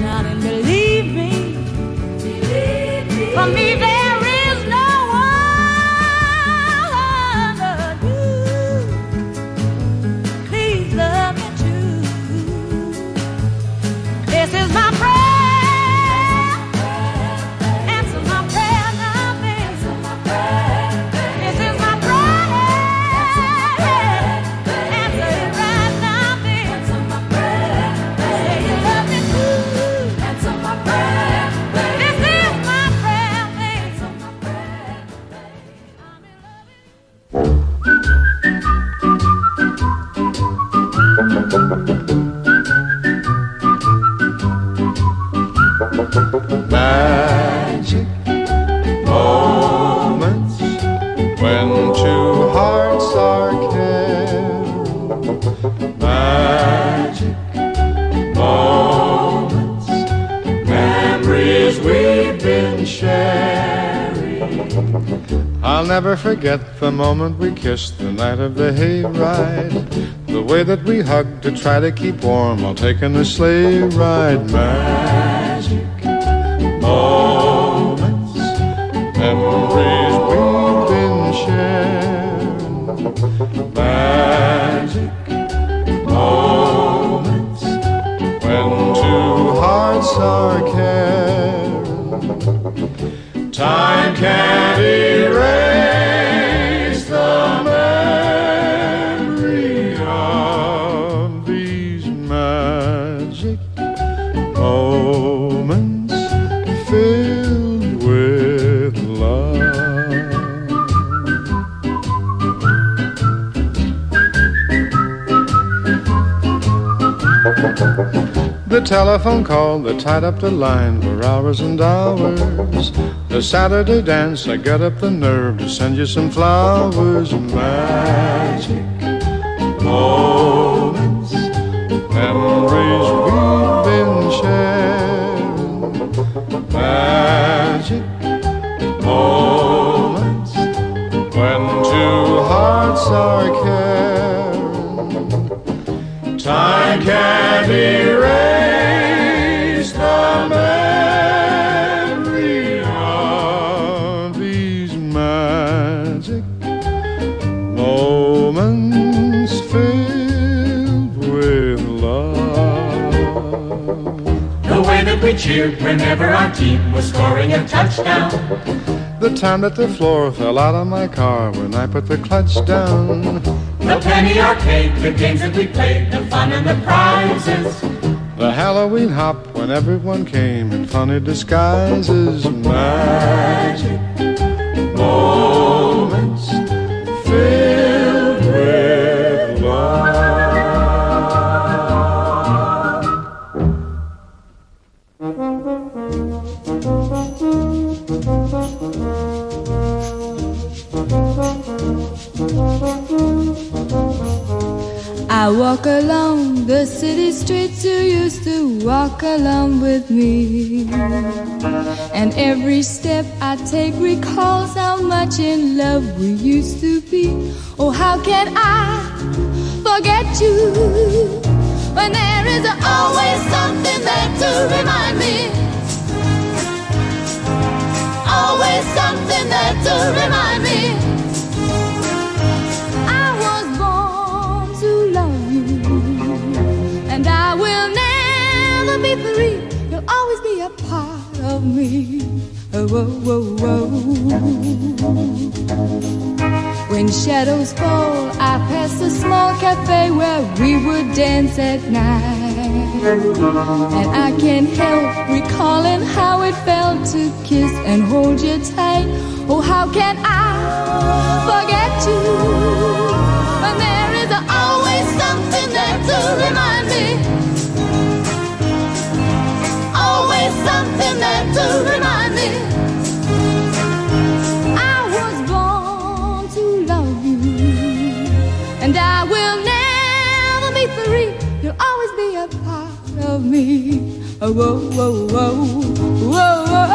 Darling, believe me. For me, there is no one but you. Please love me too. This is my prayer. Answer my prayer now, baby. This is my prayer. Answer it right now, baby. Say you love me too. Answer my prayer. This is my prayer, baby. I'm in love Magic moments when two hearts are caring. Magic moments, memories we've been sharing. I'll never forget the moment we kissed the night of the hayride. The way that we hugged to try to keep warm while taking the sleigh ride. Magic moments, memories we've been sharing. Magic moments when two hearts are caring. Time can't erase the memory of these magic moments filled with love. The telephone call that tied up the line for hours and hours. The Saturday dance, I got up the nerve to send you some flowers. Magic moments, memories we've been sharing. Magic moments when two hearts are caring. Time can't erase the memory of these magic moments filled with love. The way that we cheered whenever our team was scoring a touchdown. The time that the floor fell out of my car when I put the clutch down. The penny arcade, the games that we played, the fun and the prizes. The Halloween hop when everyone came in funny disguises. Magic moments filled with love. I walk along the city streets you used to walk along with me. And every step I take recalls how much in love we used to be. Oh, how can I forget you when there is always something there to remind me? Always something there to remind me. And I will never be free. You'll always be a part of me. Oh, oh, oh, oh. When shadows fall, I pass a small cafe where we would dance at night. And I can't help recalling how it felt to kiss and hold you tight. Oh, how can I forget you when there is always something there to remind me? Always something there to remind me. I was born to love you, and I will never be free. You'll always be a part of me. Oh, oh, oh, oh, oh, oh, oh.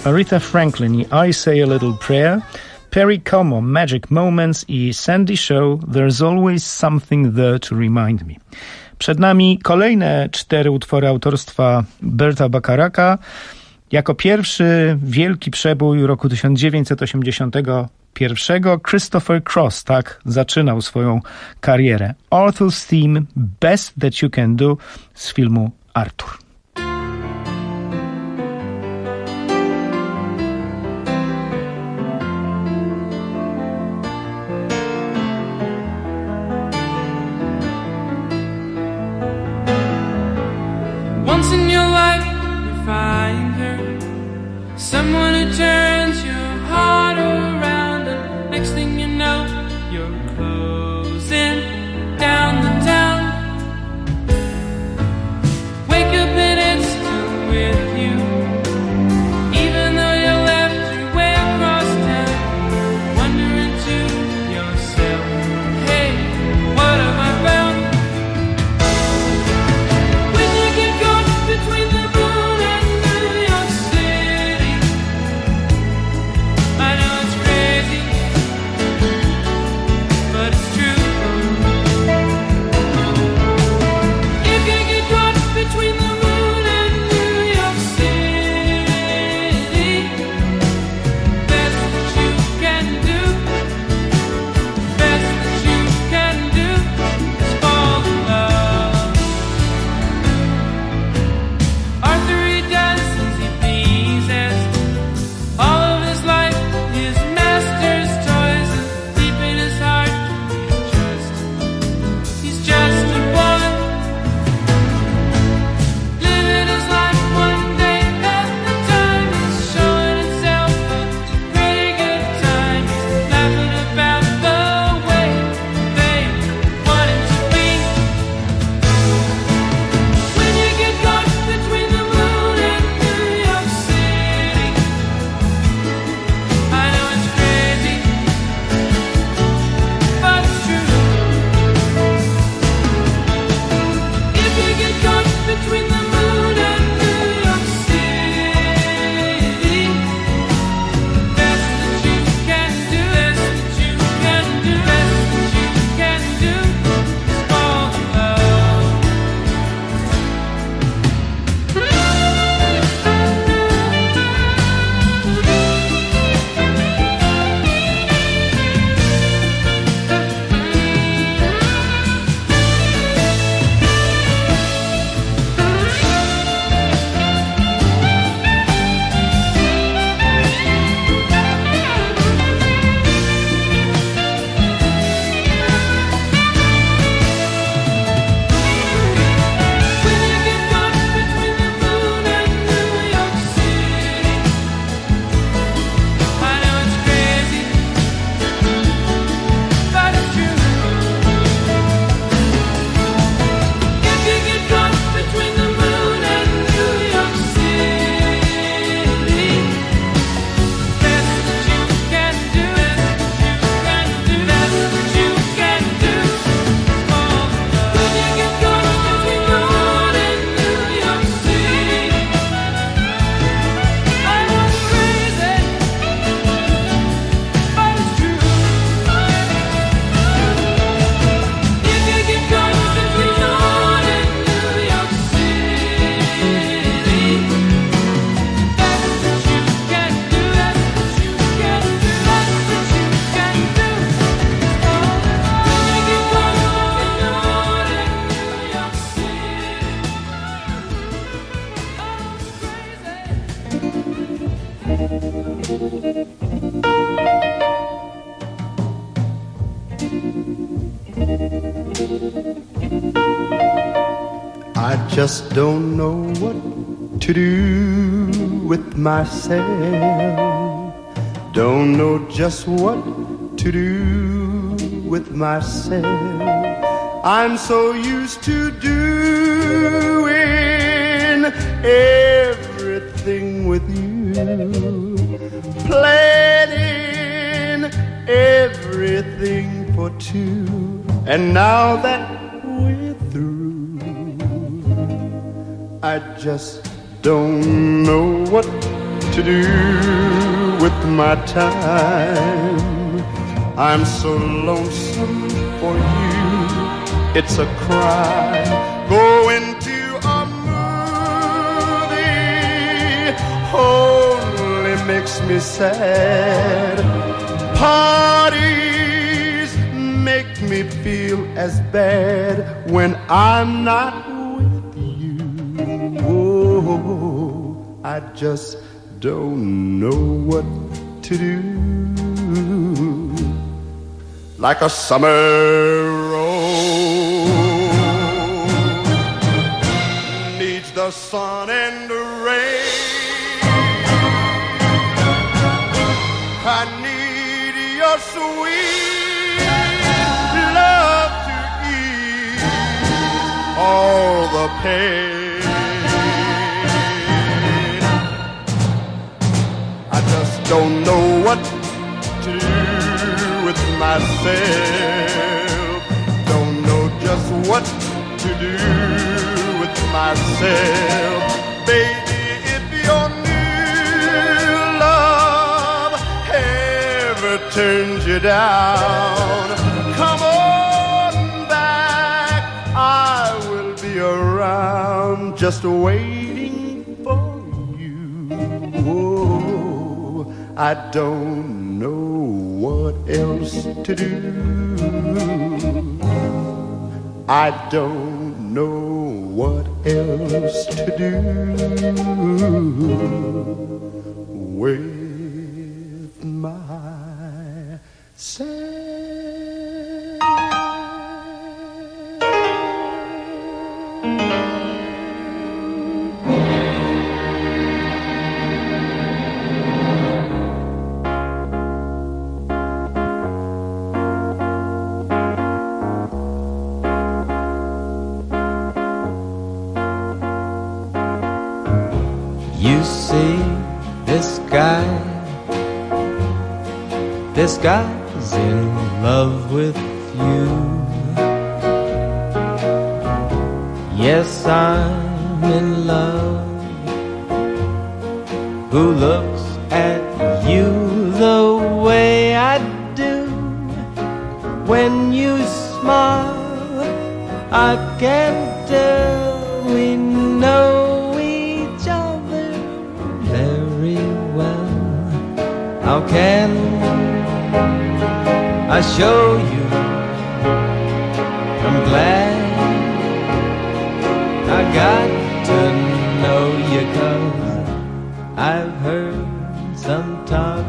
Aretha Franklin i I Say a Little Prayer, Perry Como, Magic Moments i Sandy Shaw, There's Always Something There to Remind Me. Przed nami kolejne 4 utwory autorstwa Berta Bacharaka. Jako pierwszy wielki przebój roku 1981 Christopher Cross tak zaczynał swoją karierę. Arthur's Theme, Best That You Can Do z filmu Arthur. Once in your life you find her, someone who turns your heart around, and next thing you know you're closing down the town. Wake up and it's still with you, even though you left your way across town. Wondering to yourself, hey, what have I found? Between the moon and New York City, I know it's crazy, but it's true. If you get caught between the moon and New York City, best that you can do, best that you can do is fall in love. Arthur, he does as he pleases. All of his life, his master's toys, and deep in his heart, he's just a boy, living his life one day at a time. He's showing himself a pretty good time. He's laughing about the way they want him to be. When you get caught between the moon and New York City, I know it's crazy, but it's true. If you get caught between the moon and New York City, best that you can do, best that you can do, best that you can do is fall in love. When you get caught between the moon and New York City, I know it's crazy, but it's true. If you get caught between the moon and New York City, best that you can do, best that you can do, best that you can do. When you get caught between the moon and New York City, I know it's crazy, but it's true. If you get caught between the moon and New York City, best that you can do, best that you can do, best that you can do. When you get caught between the moon and New York City, I just don't know what to do with myself. Don't know just what to do with myself. I'm so used to doing everything with you, planning everything for two. And now that we're through, I just don't know what to to do with my time. I'm so lonesome for you, it's a crime. Go into a movie only makes me sad. Parties make me feel as bad when I'm not with you. Oh, I just don't know what to do. Like a summer rose needs the sun and the rain. I need your sweet love to ease all the pain. I just don't know what to do with myself. Don't know just what to do with myself. Baby, if your new love ever turns you down, come on back, I will be around just waiting for you. Oh, I don't know what else to do. I don't know what else to do with myself. You see, this guy's in love with you. Yes, I'm in love. Who looks at you the way I do? When you smile, I can tell we know each other very well. How can I show you? I'm glad I got to know you, 'cause I've heard some talk.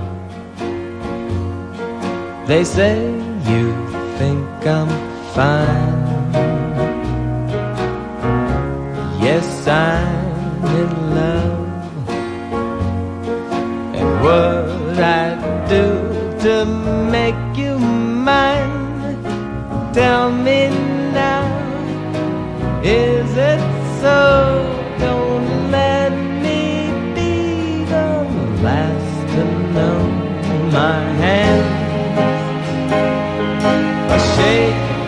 They say you think I'm fine. Yes, I'm in love. And what I'd do to make you mine, tell me now, is it so? Don't let me be the last to know. My hands are shaking,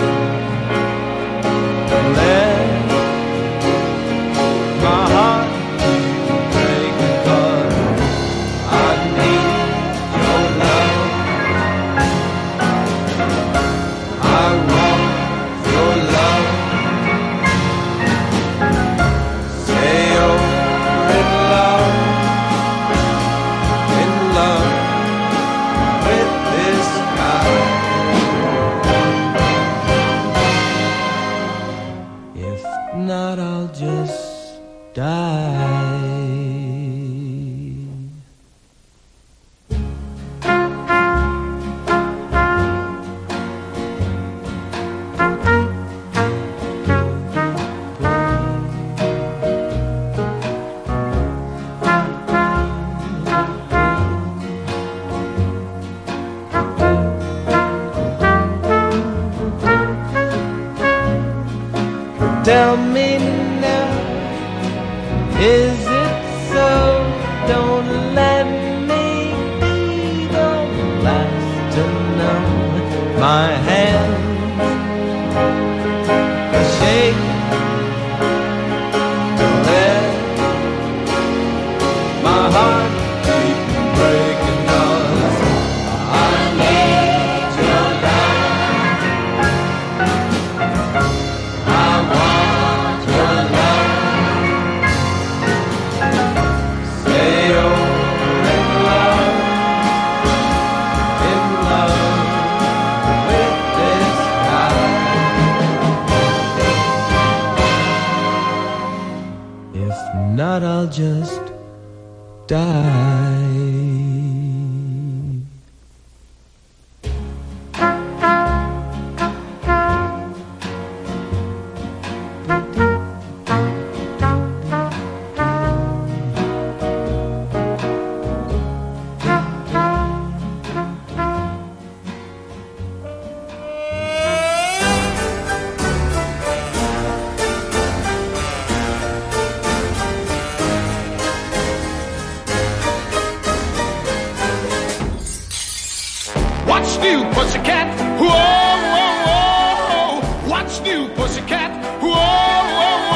let my heart break, 'cause I need your love. not, I'll just die. What's new, pussycat? Whoa, whoa, whoa. What's new, pussycat? Whoa, whoa,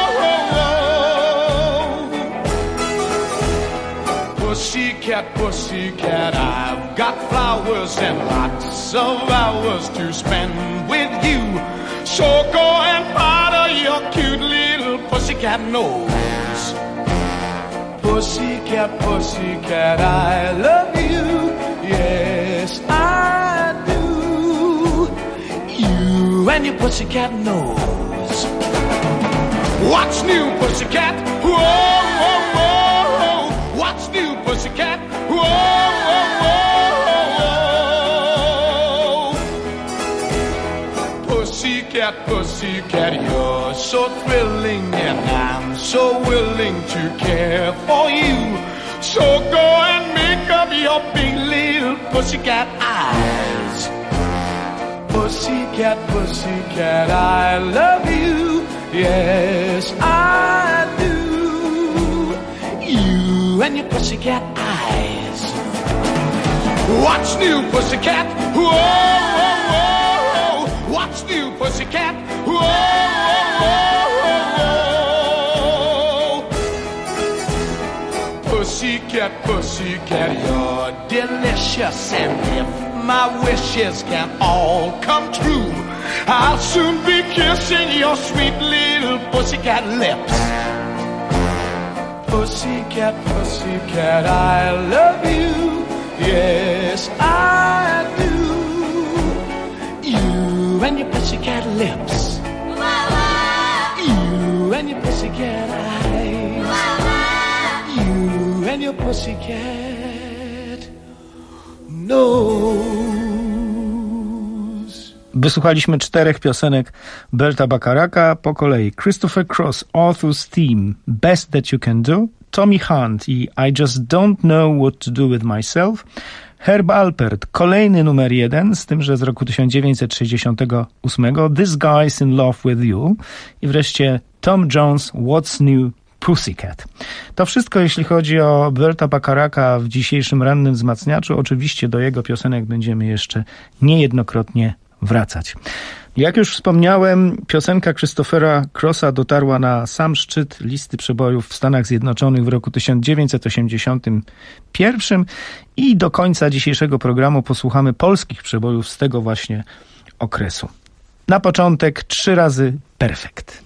whoa, whoa. Pussycat, pussycat, I've got flowers and lots of hours to spend with you. So go and powder your cute little pussycat nose. Pussycat, pussycat, I love you. Yes, I do. You and your pussycat nose. What's new, pussycat? Whoa, whoa, whoa. What's new, pussycat? Whoa, whoa, whoa. Pussycat, pussycat, you're so thrilling, and I'm so willing to care for you. So go and make up your big little pussycat eyes. Pussycat, pussycat, I love you. Yes, I do. You and your pussycat eyes. What's new, pussycat? Whoa, whoa, whoa. What's new, pussycat? Whoa, whoa, whoa. Pussycat, pussycat, you're delicious, and if my wishes can all come true, I'll soon be kissing your sweet little pussycat lips. Pussycat, pussycat, I love you. Yes, I do. You and your pussycat lips. You and your pussycat eyes. You and your pussycat nose. Wysłuchaliśmy 4 piosenek Berta Bacharaka po kolei. Christopher Cross, Arthur's Theme, Best That You Can Do, Tommy Hunt i I Just Don't Know What to Do With Myself, Herb Alpert, kolejny numer 1, z tym, że z roku 1968, This Guy's in Love With You i wreszcie Tom Jones, What's New, Pussycat. To wszystko, jeśli chodzi o Berta Bacharaka w dzisiejszym rannym wzmacniaczu. Oczywiście do jego piosenek będziemy jeszcze niejednokrotnie wracać. Jak już wspomniałem, piosenka Christophera Crossa dotarła na sam szczyt listy przebojów w Stanach Zjednoczonych w roku 1981 i do końca dzisiejszego programu posłuchamy polskich przebojów z tego właśnie okresu. Na początek 3 razy Perfekt.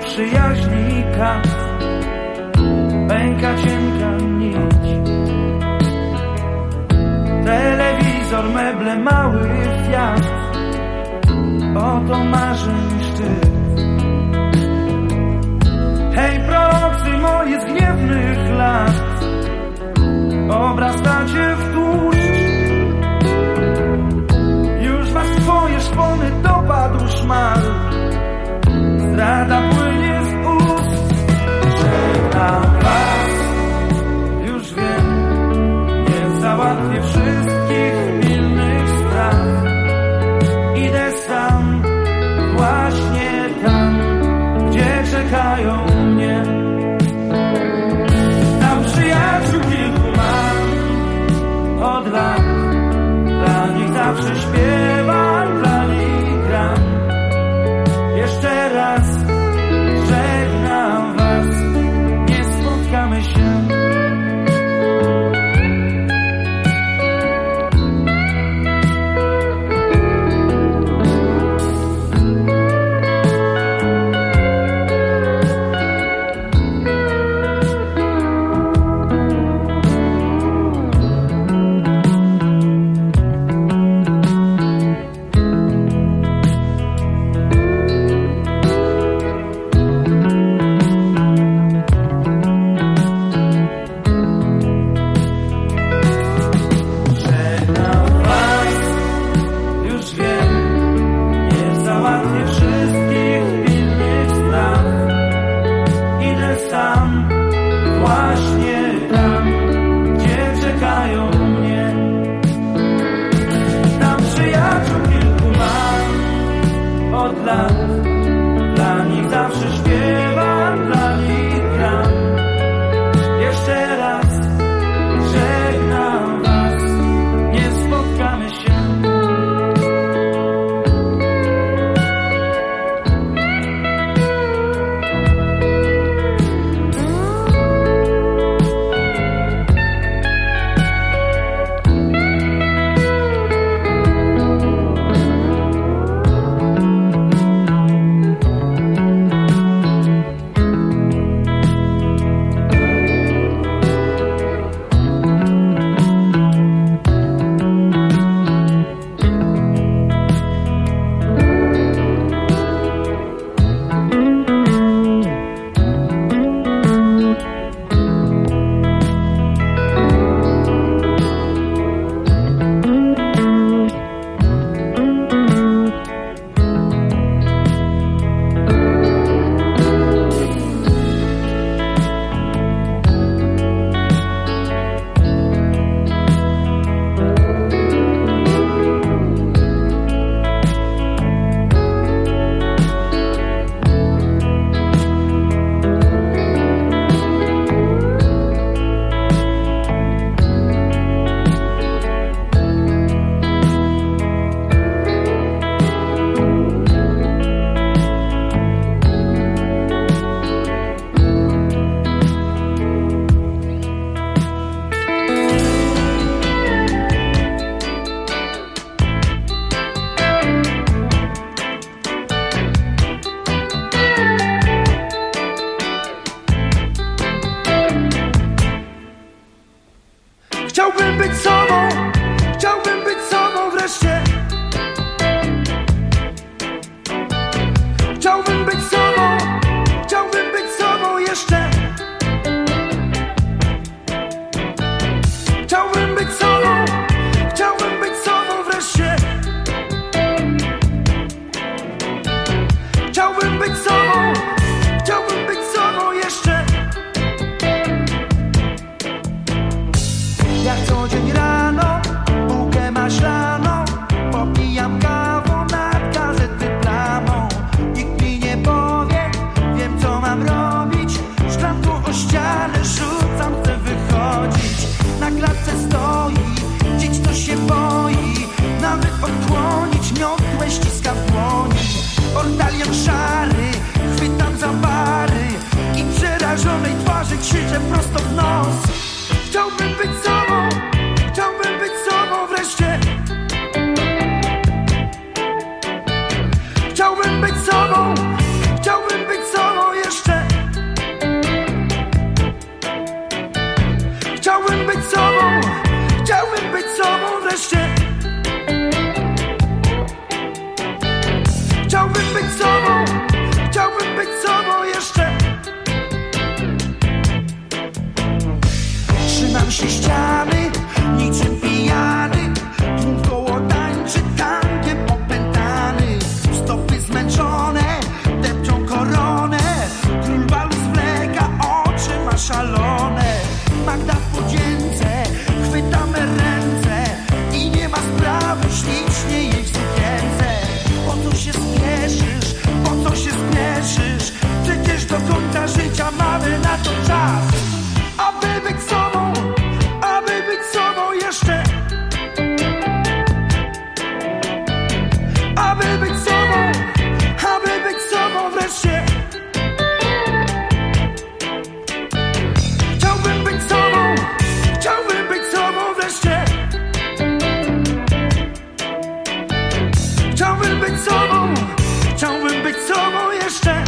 przyjaźni kat, pęka cienka nić. Telewizor, meble, mały Fiat, oto marzeń szczyt. Hej prorocy moich gniewnych lat, obrastacie w tłuszcz. Już was twoje szpony dopadł szmal, zdrada płynie z ust. Żegnam was, już wiem, nie załatwię wszystkich pilnych spraw. Idę sam, właśnie tam, gdzie czekają mnie. Tam przyjaciół kilku mam od lat, dla nich zawsze śpiewam, dla nich gram. Jeszcze raz żegnam was, nie spotkamy się. Dla nich zawsze śpiewam, dla nich gram. Jeszcze raz żegnam was, nie spotkamy się. Chciałbym być sobą wreszcie. Chciałbym być sobą jeszcze. Chciałbym być sobą wreszcie. Chciałbym być sobą jeszcze. Jak co dzień rano, bułkę maślaną, popijam kawą nad gazety plamą. Nikt mi nie powie, wiem co mam robić. Szklanką o ścianę rzucam, chcę wychodzić. Na klatce stoi, dziś to się boi. Nawet odkłonić miotłę ściska w dłoni. Ortalion szary, chwytam za bary i przerażonej twarzy krzyczę prosto w nos. Chciałbym być sobą wreszcie. Chciałbym być sobą jeszcze. wisi ściany, niczym pijany. Tłum koło tańczy tankiem opętany. Stopy zmęczone, depczą koronę. Król balu zwleka, oczy ma szalone. Magda w podzięce, chwytamy ręce i nie ma sprawy, ślicznie jej w sukience. Po co się spieszysz, po co się spieszysz? Przecież do końca życia mamy na to czas. Aby być sobą, aby być sobą jeszcze. Aby być sobą, aby być sobą wreszcie. Chciałbym być sobą, chciałbym być sobą wreszcie. Chciałbym być sobą, chciałbym być sobą jeszcze.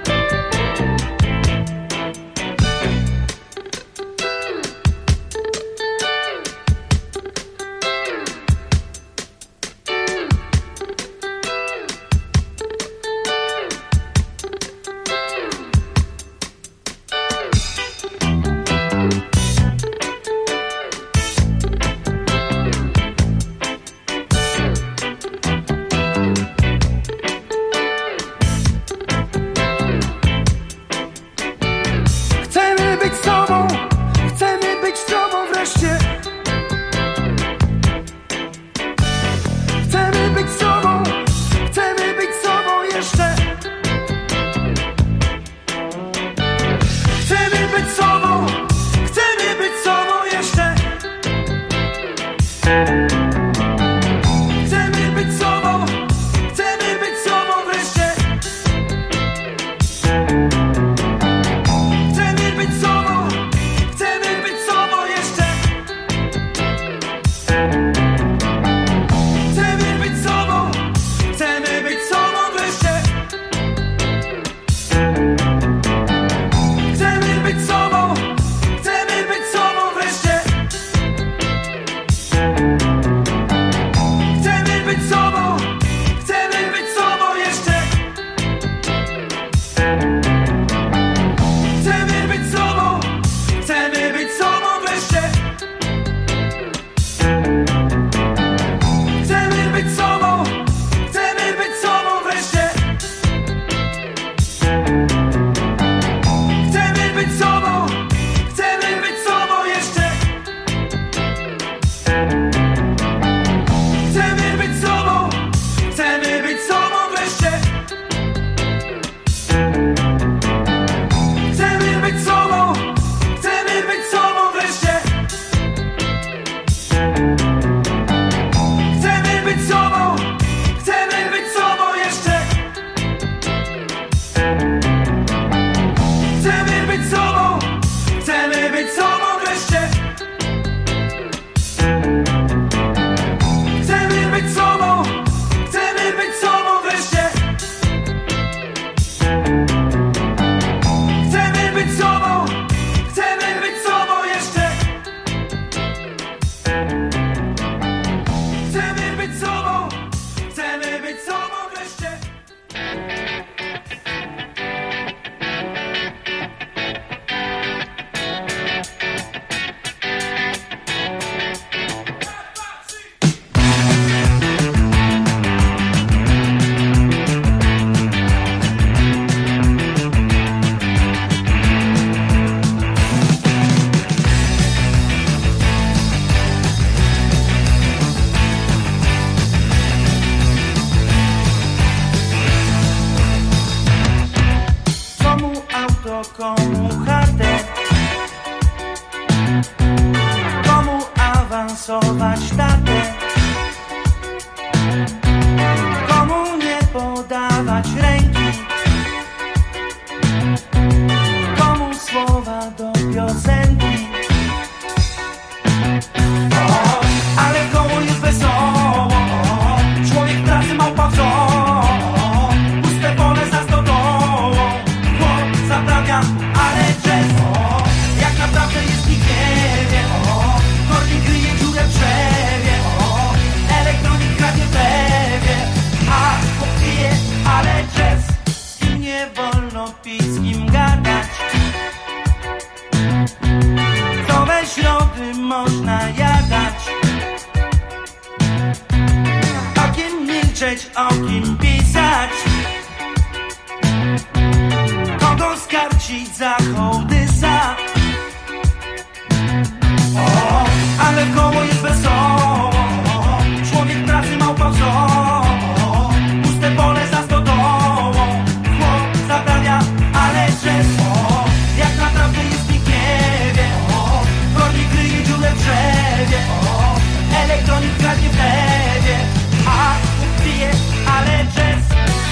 Chcemy być sobą, chcemy być sobą wreszcie. Chcemy być sobą, chcemy być sobą jeszcze. Chcemy być sobą, chcemy być sobą jeszcze. Chcemy być sobą, chcemy być sobą wreszcie. Chcemy być sobą, chcemy być sobą jeszcze. Chcemy być sobą, chcemy być sobą wreszcie. Chcemy być sobą, chcemy być sobą wreszcie. Chcemy być sobą, chcemy być sobą jeszcze. Chcemy być sobą, chcemy być sobą wreszcie. Chcemy być sobą, chcemy być sobą wreszcie. Chcemy być sobą, chcemy być sobą jeszcze. Chcemy być sobą, chcemy być sobą wreszcie. Chcemy być sobą, chcemy być sobą wreszcie. Chcemy być sobą, chcemy być sobą jeszcze. Chcemy być sobą, chcemy być sobą wreszcie. Chcemy być sobą, chcemy być sobą wreszcie. Chcemy być sobą, chcemy być sobą jeszcze. Chcemy być sobą, chcemy być sobą wreszcie. Komu auto, komu chatę. Komu awansować tatę. Komu nie podawać ręki. Komu słowa do piosenki. Ale w koło jest wesoło. Człowiek pracy małpa w zoo. Puste pole za stodołą. Chłop zaprawia, ale jazz. Jak naprawdę jest, nikt nie wie. Kornik kryje dziurę w drzewie. można jadać. O kim milczeć, o kim pisać, kogo skarcić za hołdysa. O, ale koło jest wesoło, człowiek pracy małpa wzor. Puste pole za stodołą, chłop zaprawia, ale czesło. Jak naprawdę jest nikt nie wie. Kornik kryje dziurę w drzewie. Elektronik kradnie w lewie, a chłop pije, ale jazz.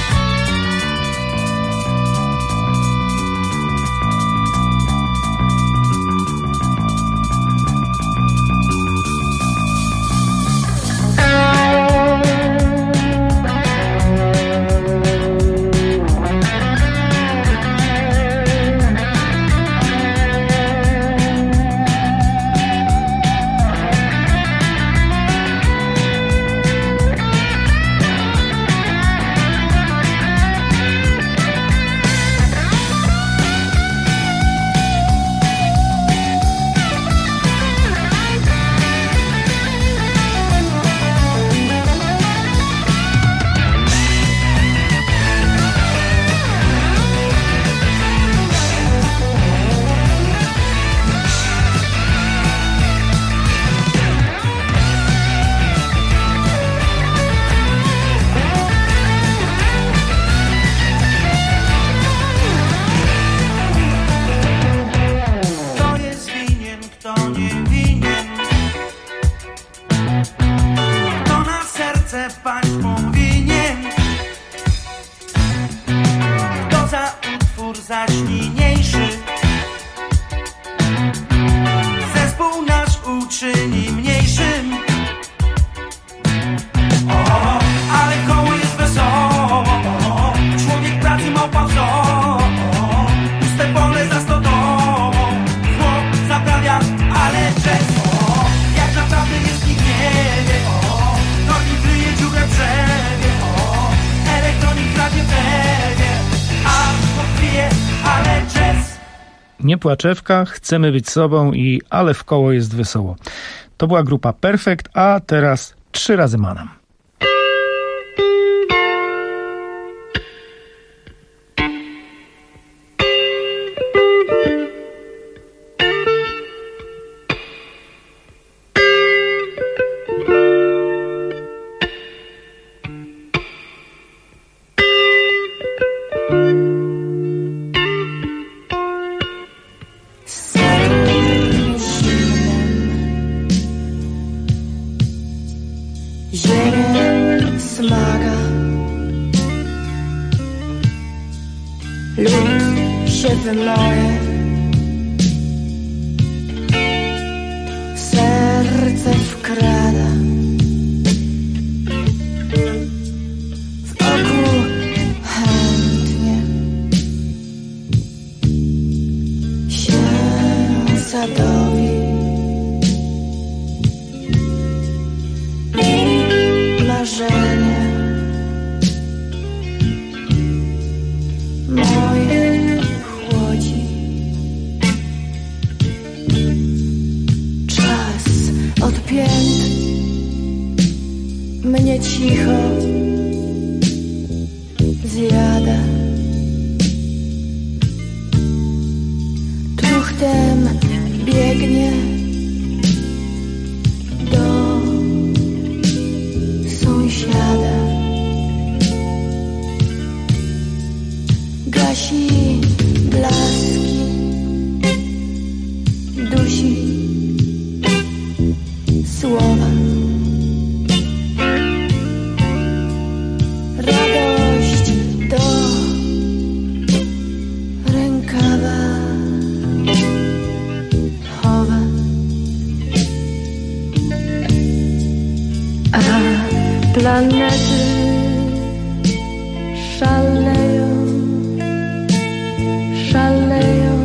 Nie płaczewka, chcemy być sobą i ale w koło jest wesoło. To była grupa Perfekt, a teraz 3 razy Manam. Serce wkrada w oku chętnie się zadowi i marzenie moje chłodzi. Odpięt mnie cicho zjada. Truchtem biegnie do sąsiada. Gasi blaski, dusi słowa. Radość do rękawa chowa, a planety szaleją, szaleją,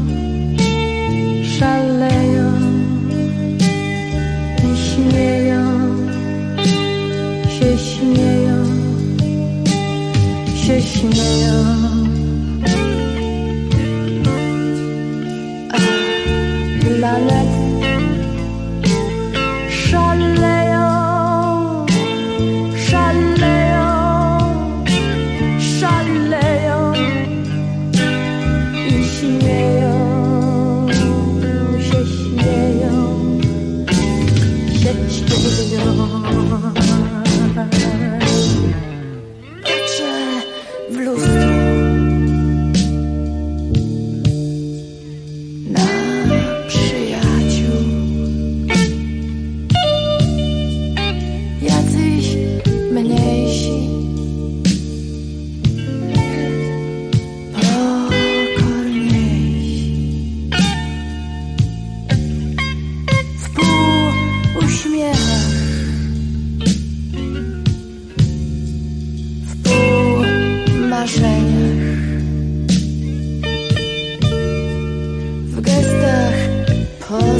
szaleją. Się śmieją, a planety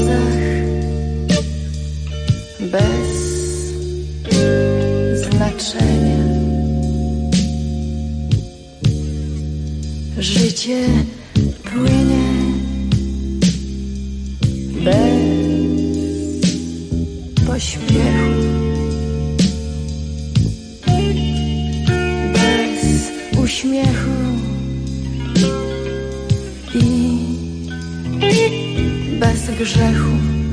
grozach bez znaczenia. Życie płynie bez pośpiechu, bez uśmiechu i bez grzechu,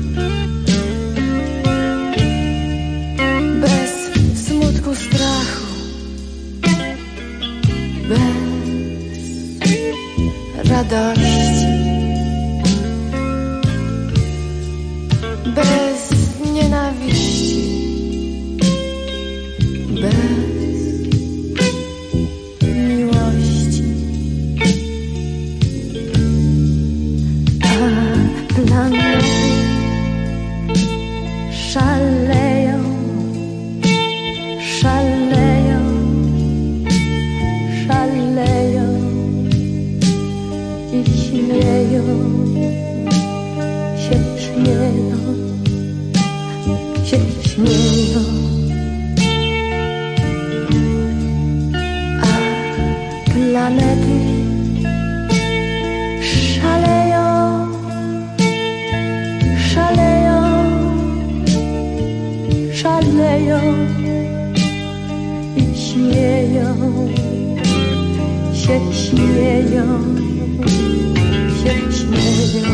bez smutku, strachu, bez radości, bez nienawiści, bez miłości. A planety szaleją, szaleją, szaleją i śmieją się, śmieją się, śmieją. A planety szaleją, szaleją, szaleją i śmieją się, śmieją się, śmieją.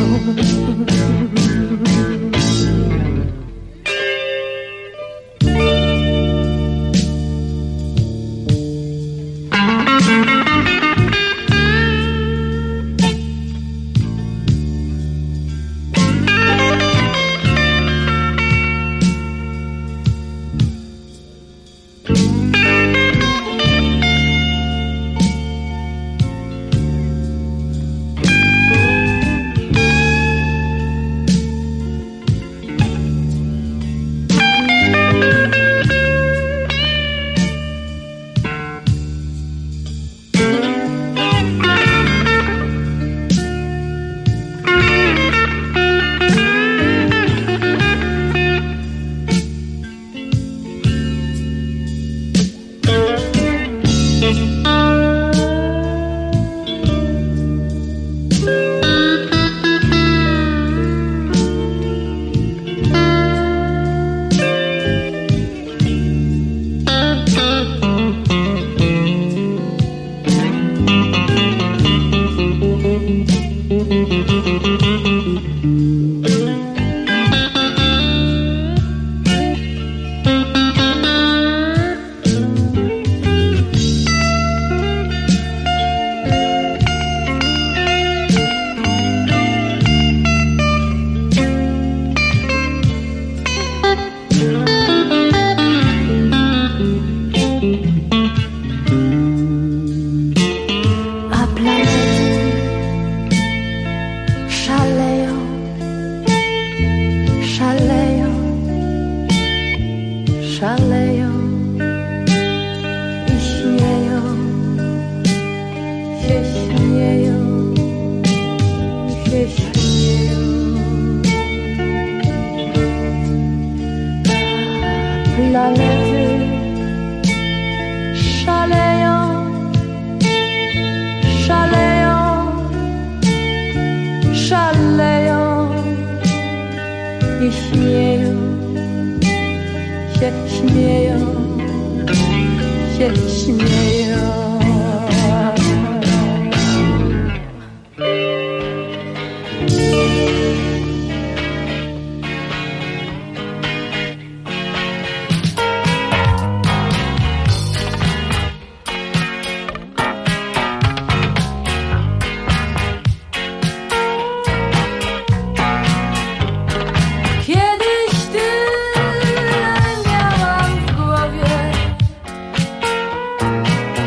Kiedyś tyle miałam w głowie,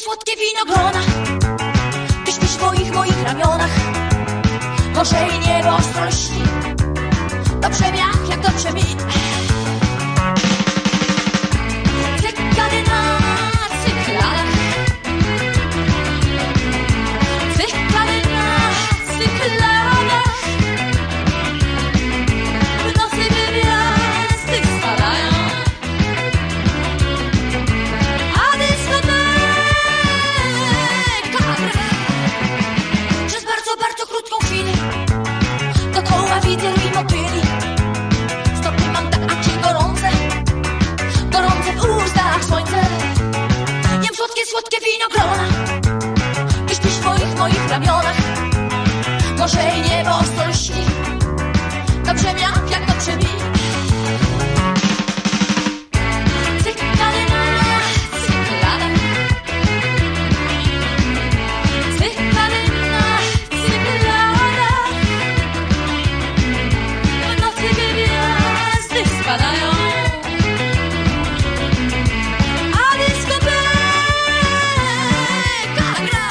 słodkie winogrona. Ty śpisz w moich ramionach. Morze i niebo ostro lśni. Dobrze mi, ach, jak dobrze mi. Cykady na cykladach. Cykady na cykladach. W nocy gwiazdy spadają. A dyskoteka gra. Przez bardzo, bardzo krótką chwilę dokoła widzę i motyli. Stopy mam takie gorące, gorące w ustach słońce. Jem słodkie, słodkie winogrona. Ty śpisz w moich ramionach. Morze i niebo ostro lśni. Dobrze mi, jak dobrze mi. Cykady na cykladach. Cykady na cykladach. W nocy gwiazdy spadają. A dyskoteka gra.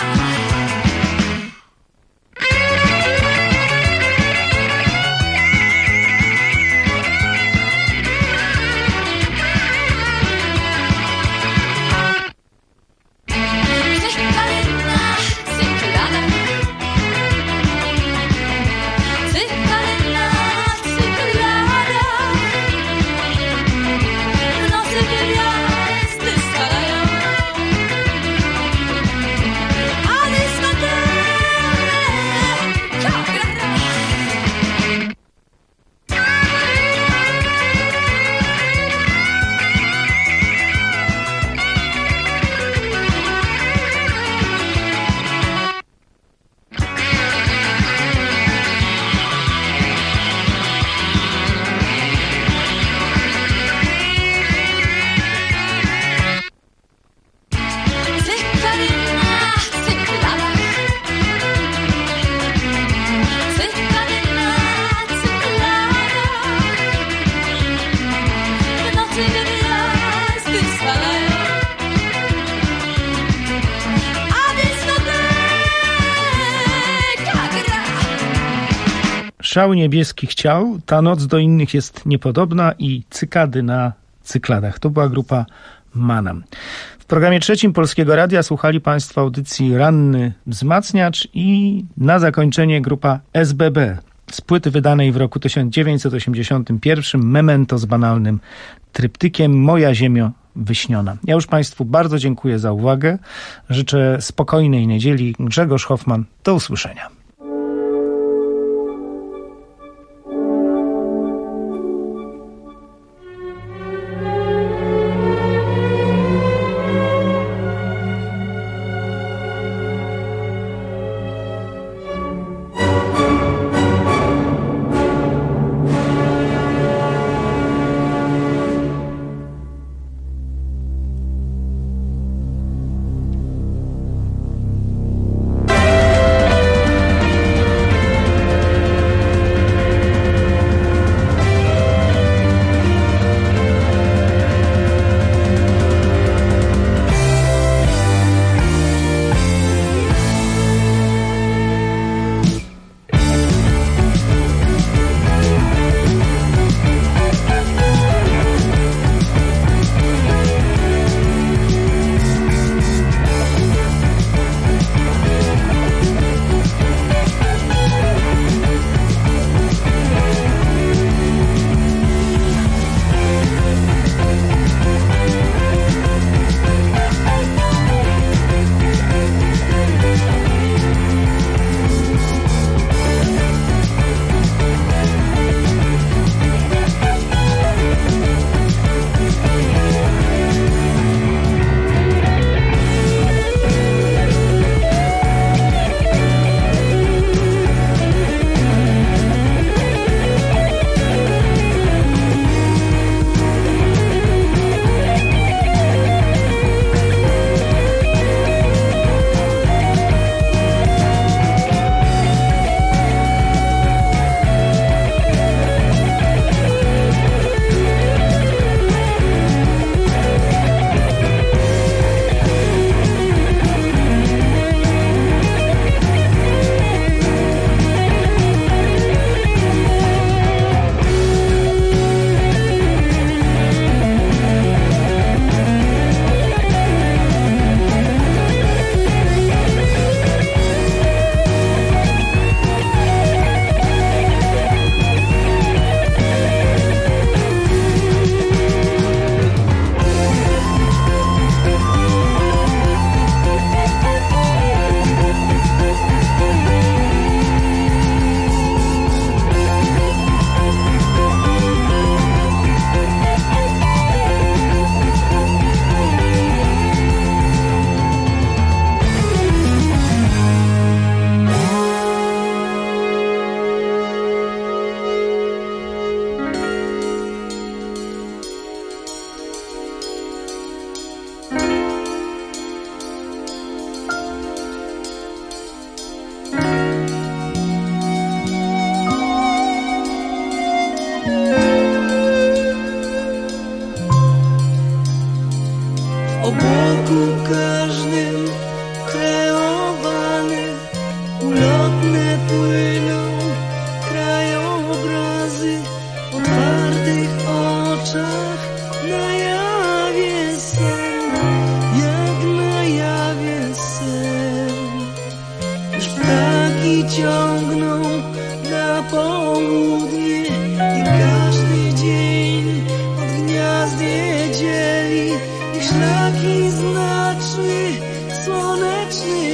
Cykady na cykladach. Cykady na cykladach. W nocy gwiazdy spadają. A dyskoteka gra. Cykady na cykladach. Cykady na cykladach. W nocy gwiazdy spadają. A dyskoteka gra. Szał niebieskich ciał, ta noc do innych jest niepodobna i cykady na cykladach. To była grupa Manam. W programie trzecim Polskiego Radia słuchali Państwo audycji Ranny Wzmacniacz i na zakończenie grupa SBB z płyty wydanej w roku 1981 Memento z banalnym tryptykiem Moja ziemio wyśniona. Ja już Państwu bardzo dziękuję za uwagę. Życzę spokojnej niedzieli. Grzegorz Hoffman. Do usłyszenia. żyje.